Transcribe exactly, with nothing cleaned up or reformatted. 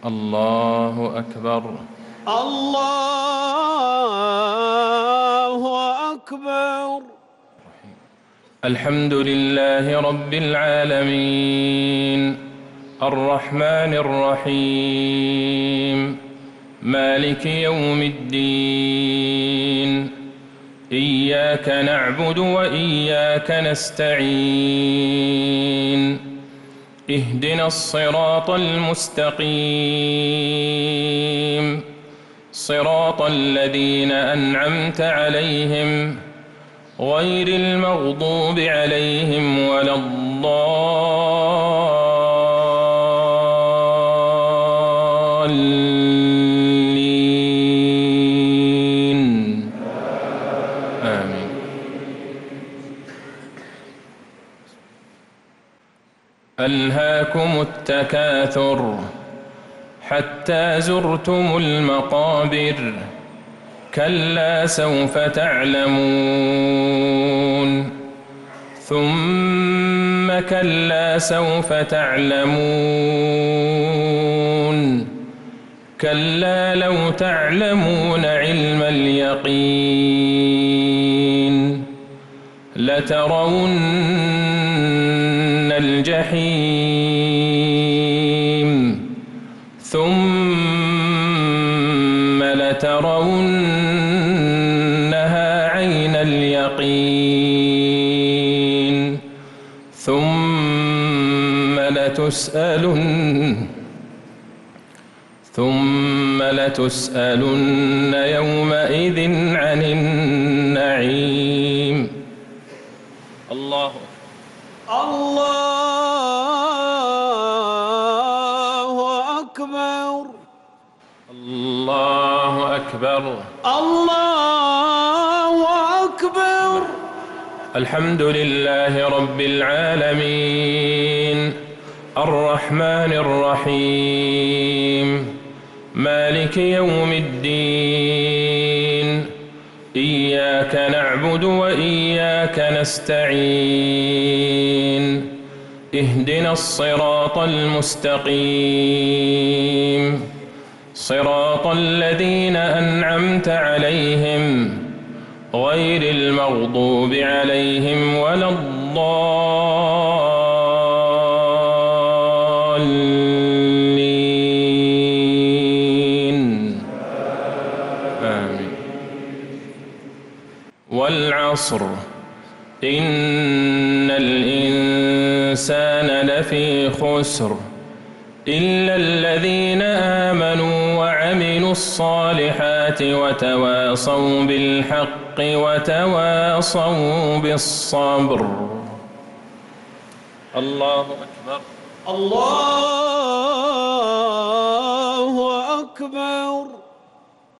الله أكبر. الله أكبر. الحمد لله رب العالمين الرحمن الرحيم مالك يوم الدين إياك نعبد وإياك نستعين اهدنا الصراط المستقيم صراط الذين أنعمت عليهم غير المغضوب عليهم ولا الضالين آمين. ألهاكم التكاثر حتى زرتم المقابر كلا سوف تعلمون ثم كلا سوف تعلمون كلا لو تعلمون علم اليقين لترون الجحيم ثم لترونها عين اليقين ثم لتسألن ثم لتسألن يومئذ عن النعيم. الله الله أكبر. الله أكبر. الله أكبر. الحمد لله رب العالمين الرحمن الرحيم مالك يوم الدين إياك نعبد وإياك نستعين اهدنا الصراط المستقيم صراط الذين أنعمت عليهم غير المغضوب عليهم ولا الضالين آمين. والعصر إن الإنسان لفي خسر إلا الذين آمنوا وعملوا الصالحات وتواصوا بالحق وتواصوا بالصبر. الله أكبر. الله أكبر.